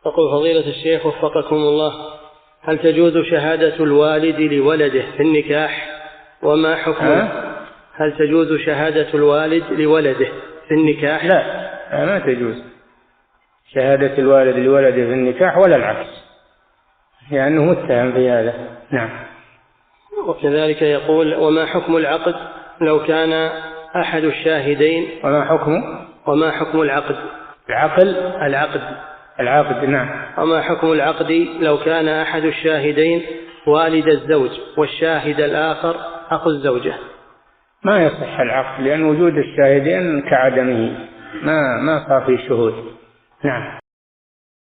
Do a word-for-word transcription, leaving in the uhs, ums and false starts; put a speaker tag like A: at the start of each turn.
A: يقول فضيلة الشيخ وفقكم الله، هل تجوز شهادة الوالد لولده في النكاح وما حكم؟ هل تجوز شهادة الوالد لولده في النكاح؟
B: لا، ما تجوز شهادة الوالد لولده في النكاح ولا العكس، لأنه متهم في هذا. نعم.
A: وكذلك يقول وما حكم العقد لو كان أحد الشاهدين؟
B: وما حكم
A: وما حكم العقد؟
B: العقل
A: العقد
B: العقد نعم.
A: وما حكم العقد لو كان أحد الشاهدين والد الزوج والشاهد الآخر أخو الزوجة؟
B: ما يصح العقد، لأن وجود الشاهدين كعدمه، ما ما صار فيه شهود. نعم.